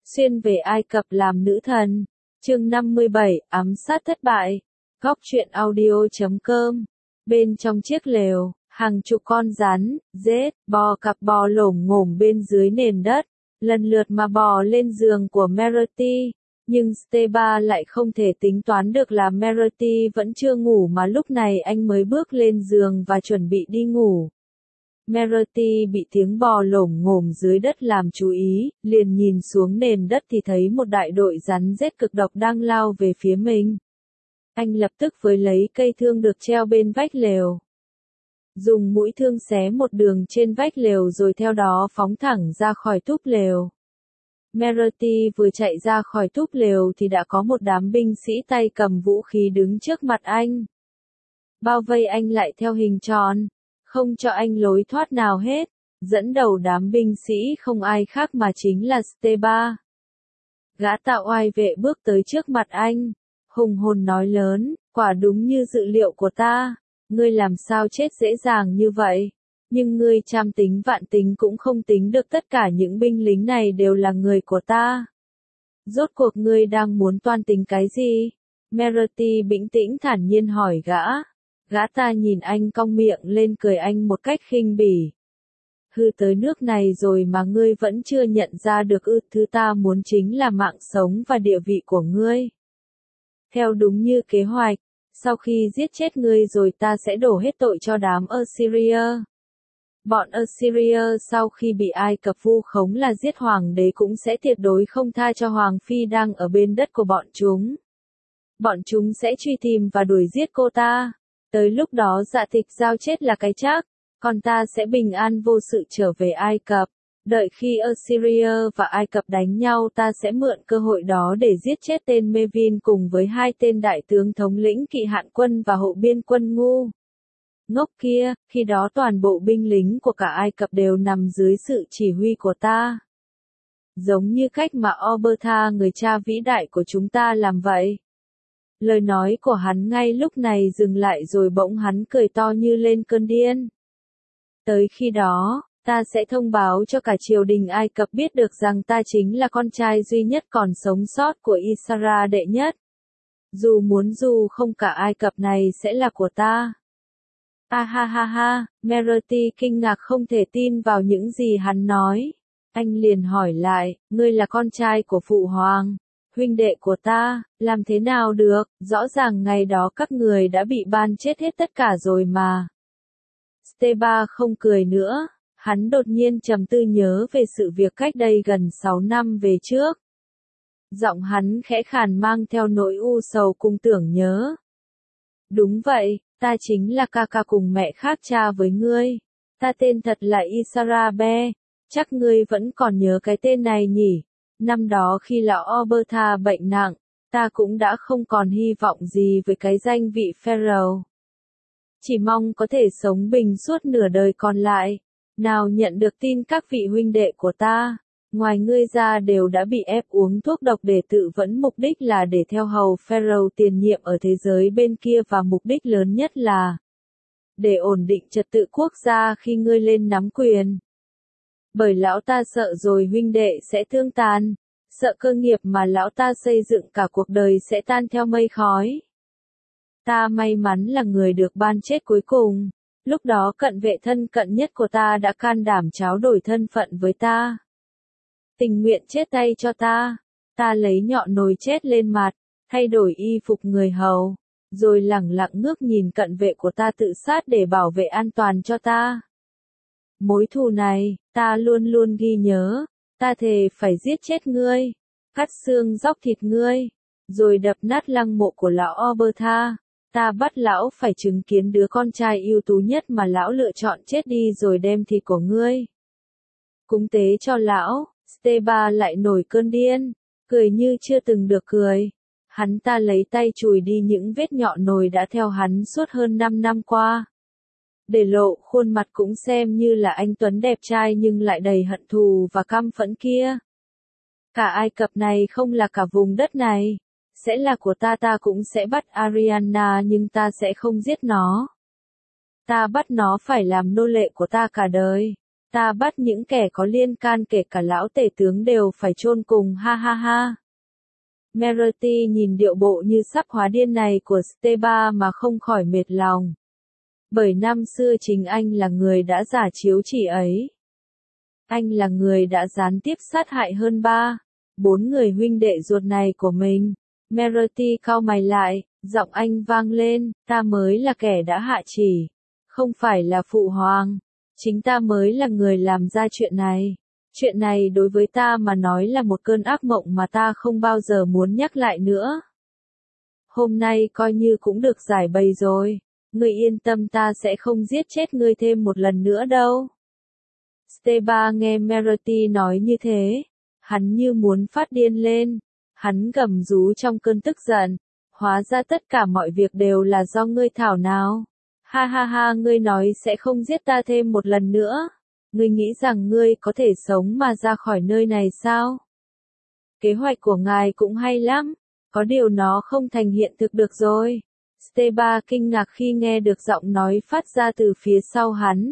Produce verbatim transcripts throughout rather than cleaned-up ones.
xuyên về Ai Cập làm nữ thần. Chương năm mươi bảy, ám sát thất bại. Góc truyện audio chấm com. Bên trong chiếc lều, hàng chục con rắn, rết, bò cặp bò lổm ngổm bên dưới nền đất, lần lượt mà bò lên giường của Merati. Nhưng Steba lại không thể tính toán được là Merati vẫn chưa ngủ mà lúc này anh mới bước lên giường và chuẩn bị đi ngủ. Merati bị tiếng bò lổm ngổm dưới đất làm chú ý, liền nhìn xuống nền đất thì thấy một đại đội rắn rết cực độc đang lao về phía mình. Anh lập tức với lấy cây thương được treo bên vách lều, dùng mũi thương xé một đường trên vách lều rồi theo đó phóng thẳng ra khỏi túp lều. Merati vừa chạy ra khỏi túp lều thì đã có một đám binh sĩ tay cầm vũ khí đứng trước mặt anh. Bao vây anh lại theo hình tròn, không cho anh lối thoát nào hết. Dẫn đầu đám binh sĩ không ai khác mà chính là Steba. Gã tạo oai vệ bước tới trước mặt anh, hùng hồn nói lớn, quả đúng như dự liệu của ta, ngươi làm sao chết dễ dàng như vậy, nhưng ngươi trăm tính vạn tính cũng không tính được tất cả những binh lính này đều là người của ta. Rốt cuộc ngươi đang muốn toan tính cái gì? Merati bình tĩnh thản nhiên hỏi gã. Gã ta nhìn anh cong miệng lên cười anh một cách khinh bỉ. Hư tới nước này rồi mà ngươi vẫn chưa nhận ra được ư? Thứ ta muốn chính là mạng sống và địa vị của ngươi. Theo đúng như kế hoạch, sau khi giết chết ngươi rồi ta sẽ đổ hết tội cho đám Assyria. Bọn Assyria sau khi bị Ai Cập vu khống là giết hoàng đế cũng sẽ tuyệt đối không tha cho hoàng phi đang ở bên đất của bọn chúng. Bọn chúng sẽ truy tìm và đuổi giết cô ta. Tới lúc đó Dạ Tịch Giao chết là cái chắc, còn ta sẽ bình an vô sự trở về Ai Cập. Đợi khi Assyria và Ai Cập đánh nhau ta sẽ mượn cơ hội đó để giết chết tên Mevin cùng với hai tên đại tướng thống lĩnh kỵ hạn quân và hộ biên quân ngu ngốc kia, khi đó toàn bộ binh lính của cả Ai Cập đều nằm dưới sự chỉ huy của ta. Giống như cách mà Obertha người cha vĩ đại của chúng ta làm vậy. Lời nói của hắn ngay lúc này dừng lại rồi bỗng hắn cười to như lên cơn điên. Tới khi đó, ta sẽ thông báo cho cả triều đình Ai Cập biết được rằng ta chính là con trai duy nhất còn sống sót của Isara đệ nhất. Dù muốn dù không cả Ai Cập này sẽ là của ta. A ha ha ha, Merati kinh ngạc không thể tin vào những gì hắn nói. Anh liền hỏi lại, ngươi là con trai của phụ hoàng, huynh đệ của ta, làm thế nào được, rõ ràng ngày đó các người đã bị ban chết hết tất cả rồi mà. Steba không cười nữa, hắn đột nhiên trầm tư nhớ về sự việc cách đây gần sáu năm về trước. Giọng hắn khẽ khàn mang theo nỗi u sầu cùng tưởng nhớ. Đúng vậy, ta chính là ca ca cùng mẹ khác cha với ngươi. Ta tên thật là Isarabe, chắc ngươi vẫn còn nhớ cái tên này nhỉ? Năm đó khi lão Obertha bệnh nặng, ta cũng đã không còn hy vọng gì với cái danh vị Pharaoh. Chỉ mong có thể sống bình suốt nửa đời còn lại. Nào nhận được tin các vị huynh đệ của ta, ngoài ngươi ra đều đã bị ép uống thuốc độc để tự vẫn, mục đích là để theo hầu Pharaoh tiền nhiệm ở thế giới bên kia và mục đích lớn nhất là để ổn định trật tự quốc gia khi ngươi lên nắm quyền. Bởi lão ta sợ rồi huynh đệ sẽ thương tàn, sợ cơ nghiệp mà lão ta xây dựng cả cuộc đời sẽ tan theo mây khói. Ta may mắn là người được ban chết cuối cùng, lúc đó cận vệ thân cận nhất của ta đã can đảm tráo đổi thân phận với ta. Tình nguyện chết tay cho ta, ta lấy nhọn nồi chết lên mặt, thay đổi y phục người hầu, rồi lẳng lặng ngước nhìn cận vệ của ta tự sát để bảo vệ an toàn cho ta. Mối thù này, ta luôn luôn ghi nhớ, ta thề phải giết chết ngươi, cắt xương róc thịt ngươi, rồi đập nát lăng mộ của lão Obertha. Ta bắt lão phải chứng kiến đứa con trai ưu tú nhất mà lão lựa chọn chết đi rồi đem thịt của ngươi cúng tế cho lão. Steba lại nổi cơn điên, cười như chưa từng được cười. Hắn ta lấy tay chùi đi những vết nhọn nồi đã theo hắn suốt hơn năm năm qua. Để lộ khuôn mặt cũng xem như là anh tuấn đẹp trai nhưng lại đầy hận thù và căm phẫn kia. Cả Ai Cập này không là cả vùng đất này. Sẽ là của ta, ta cũng sẽ bắt Ariana nhưng ta sẽ không giết nó. Ta bắt nó phải làm nô lệ của ta cả đời. Ta bắt những kẻ có liên can kể cả lão tể tướng đều phải chôn cùng ha ha ha. Meroty nhìn điệu bộ như sắp hóa điên này của Steba mà không khỏi mệt lòng. Bởi năm xưa chính anh là người đã giả chiếu chỉ ấy. Anh là người đã gián tiếp sát hại hơn ba, bốn người huynh đệ ruột này của mình. Meroty cau mày lại, giọng anh vang lên, ta mới là kẻ đã hạ chỉ. Không phải là phụ hoàng. Chính ta mới là người làm ra chuyện này. Chuyện này đối với ta mà nói là một cơn ác mộng mà ta không bao giờ muốn nhắc lại nữa. Hôm nay coi như cũng được giải bày rồi. Ngươi yên tâm, ta sẽ không giết chết ngươi thêm một lần nữa đâu. Steba nghe Meroty nói như thế. Hắn như muốn phát điên lên. Hắn gầm rú trong cơn tức giận. Hóa ra tất cả mọi việc đều là do ngươi thảo nào. Ha ha ha, ngươi nói sẽ không giết ta thêm một lần nữa. Ngươi nghĩ rằng ngươi có thể sống mà ra khỏi nơi này sao? Kế hoạch của ngài cũng hay lắm. Có điều nó không thành hiện thực được rồi. Steba kinh ngạc khi nghe được giọng nói phát ra từ phía sau hắn.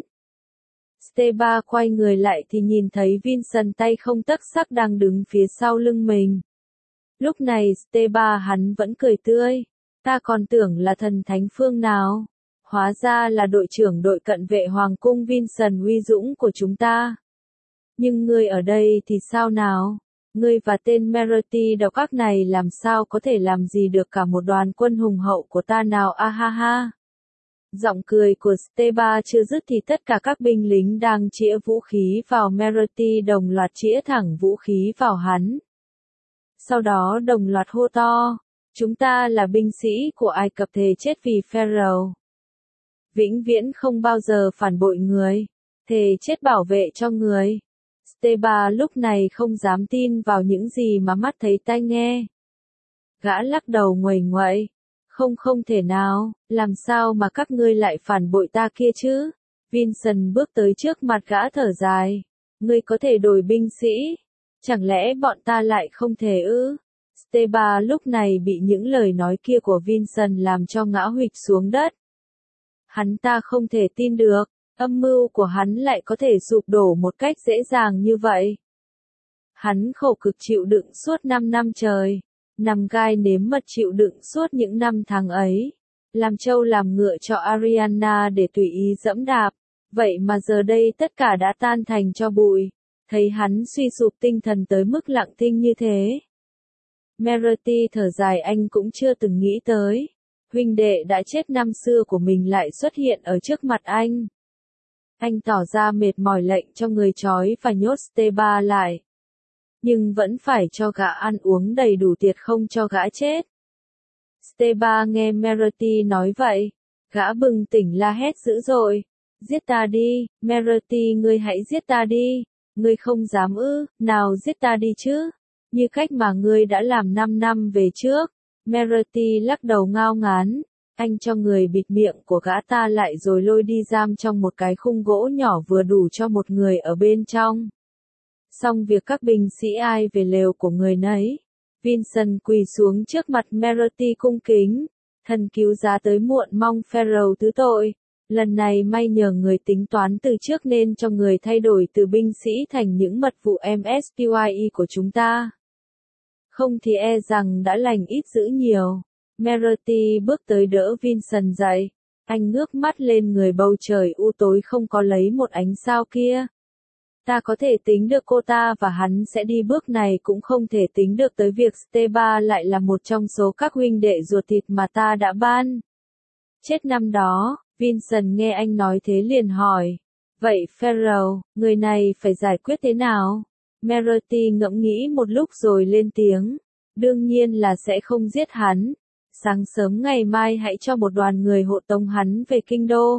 Steba quay người lại thì nhìn thấy Vincent tay không tấc sắc đang đứng phía sau lưng mình. Lúc này Steba hắn vẫn cười tươi. Ta còn tưởng là thần thánh phương nào. Hóa ra là đội trưởng đội cận vệ Hoàng cung Vincent uy dũng của chúng ta. Nhưng ngươi ở đây thì sao nào? Ngươi và tên Meroty độc ác này làm sao có thể làm gì được cả một đoàn quân hùng hậu của ta nào a ha ha. Giọng cười của Steba chưa dứt thì tất cả các binh lính đang chĩa vũ khí vào Meroty đồng loạt chĩa thẳng vũ khí vào hắn. Sau đó đồng loạt hô to, chúng ta là binh sĩ của Ai Cập thề chết vì Pharaoh. Vĩnh viễn không bao giờ phản bội người, thề chết bảo vệ cho người. Steba lúc này không dám tin vào những gì mà mắt thấy tai nghe. Gã lắc đầu nguầy nguậy, không không thể nào, làm sao mà các ngươi lại phản bội ta kia chứ? Vincent bước tới trước mặt gã thở dài, ngươi có thể đổi binh sĩ, chẳng lẽ bọn ta lại không thể ư? Steba lúc này bị những lời nói kia của Vincent làm cho ngã huỵch xuống đất. Hắn ta không thể tin được, âm mưu của hắn lại có thể sụp đổ một cách dễ dàng như vậy. Hắn khổ cực chịu đựng suốt năm năm trời, nằm gai nếm mật chịu đựng suốt những năm tháng ấy, làm trâu làm ngựa cho Ariana để tùy ý dẫm đạp, vậy mà giờ đây tất cả đã tan thành tro bụi, thấy hắn suy sụp tinh thần tới mức lặng thinh như thế. Meroty thở dài, anh cũng chưa từng nghĩ tới. Huynh đệ đã chết năm xưa của mình lại xuất hiện ở trước mặt anh. Anh tỏ ra mệt mỏi lệnh cho người trói và nhốt Steba lại. Nhưng vẫn phải cho gã ăn uống đầy đủ tiệt không cho gã chết. Steba nghe Meroty nói vậy. Gã bừng tỉnh la hét dữ dội. Giết ta đi, Meroty, ngươi hãy giết ta đi. Ngươi không dám ư, nào giết ta đi chứ. Như cách mà ngươi đã làm năm năm về trước. Meroty lắc đầu ngao ngán, anh cho người bịt miệng của gã ta lại rồi lôi đi giam trong một cái khung gỗ nhỏ vừa đủ cho một người ở bên trong. Xong việc các binh sĩ ai về lều của người nấy. Vincent quỳ xuống trước mặt Meroty cung kính, thần cứu giá tới muộn mong Pharaoh thứ tội. Lần này may nhờ người tính toán từ trước nên cho người thay đổi từ binh sĩ thành những mật vụ em ét quy e của chúng ta. Không thì e rằng đã lành ít dữ nhiều. Meroty bước tới đỡ Vincent dậy. Anh ngước mắt lên người bầu trời u tối không có lấy một ánh sao kia. Ta có thể tính được cô ta và hắn sẽ đi bước này, cũng không thể tính được tới việc Steba lại là một trong số các huynh đệ ruột thịt mà ta đã ban. Chết năm đó, Vincent nghe anh nói thế liền hỏi. Vậy Pharaoh, người này phải giải quyết thế nào? Meroty ngẫm nghĩ một lúc rồi lên tiếng. Đương nhiên là sẽ không giết hắn. Sáng sớm ngày mai hãy cho một đoàn người hộ tống hắn về kinh đô.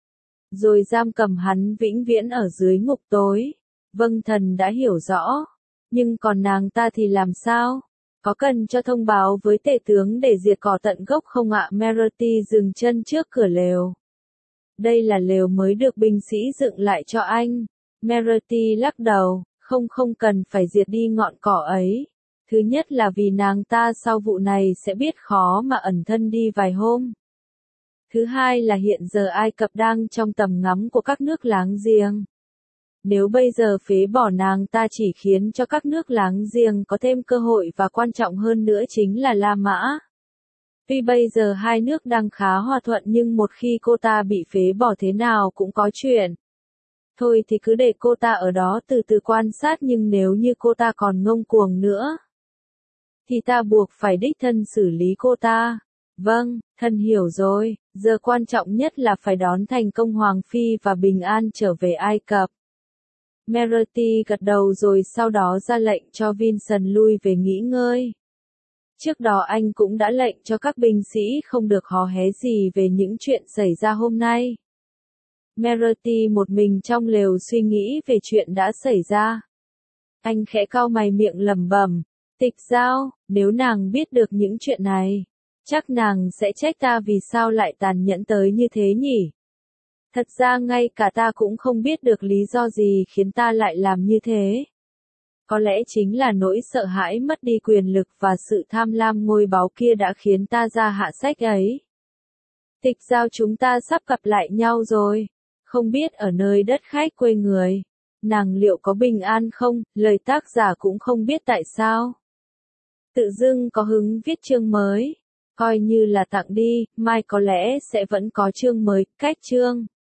Rồi giam cầm hắn vĩnh viễn ở dưới ngục tối. Vâng, thần đã hiểu rõ. Nhưng còn nàng ta thì làm sao? Có cần cho thông báo với tể tướng để diệt cỏ tận gốc không ạ? Meroty dừng chân trước cửa lều. Đây là lều mới được binh sĩ dựng lại cho anh. Meroty lắc đầu. Không không cần phải diệt đi ngọn cỏ ấy. Thứ nhất là vì nàng ta sau vụ này sẽ biết khó mà ẩn thân đi vài hôm. Thứ hai là hiện giờ Ai Cập đang trong tầm ngắm của các nước láng giềng. Nếu bây giờ phế bỏ nàng ta chỉ khiến cho các nước láng giềng có thêm cơ hội và quan trọng hơn nữa chính là La Mã. Tuy bây giờ hai nước đang khá hòa thuận nhưng một khi cô ta bị phế bỏ thế nào cũng có chuyện. Thôi thì cứ để cô ta ở đó từ từ quan sát, nhưng nếu như cô ta còn ngông cuồng nữa, thì ta buộc phải đích thân xử lý cô ta. Vâng, thân hiểu rồi, giờ quan trọng nhất là phải đón thành công Hoàng Phi và bình an trở về Ai Cập. Meraty gật đầu rồi sau đó ra lệnh cho Vincent lui về nghỉ ngơi. Trước đó anh cũng đã lệnh cho các binh sĩ không được hò hé gì về những chuyện xảy ra hôm nay. Meraty một mình trong lều suy nghĩ về chuyện đã xảy ra. Anh khẽ cau mày miệng lẩm bẩm, Tịch Giao, nếu nàng biết được những chuyện này, chắc nàng sẽ trách ta vì sao lại tàn nhẫn tới như thế nhỉ? Thật ra ngay cả ta cũng không biết được lý do gì khiến ta lại làm như thế. Có lẽ chính là nỗi sợ hãi mất đi quyền lực và sự tham lam ngôi báu kia đã khiến ta ra hạ sách ấy. Tịch Giao, chúng ta sắp gặp lại nhau rồi. Không biết ở nơi đất khách quê người, nàng liệu có bình an không? Lời tác giả cũng không biết tại sao tự dưng có hứng viết chương mới. Coi như là tặng đi, mai có lẽ sẽ vẫn có chương mới, cách chương.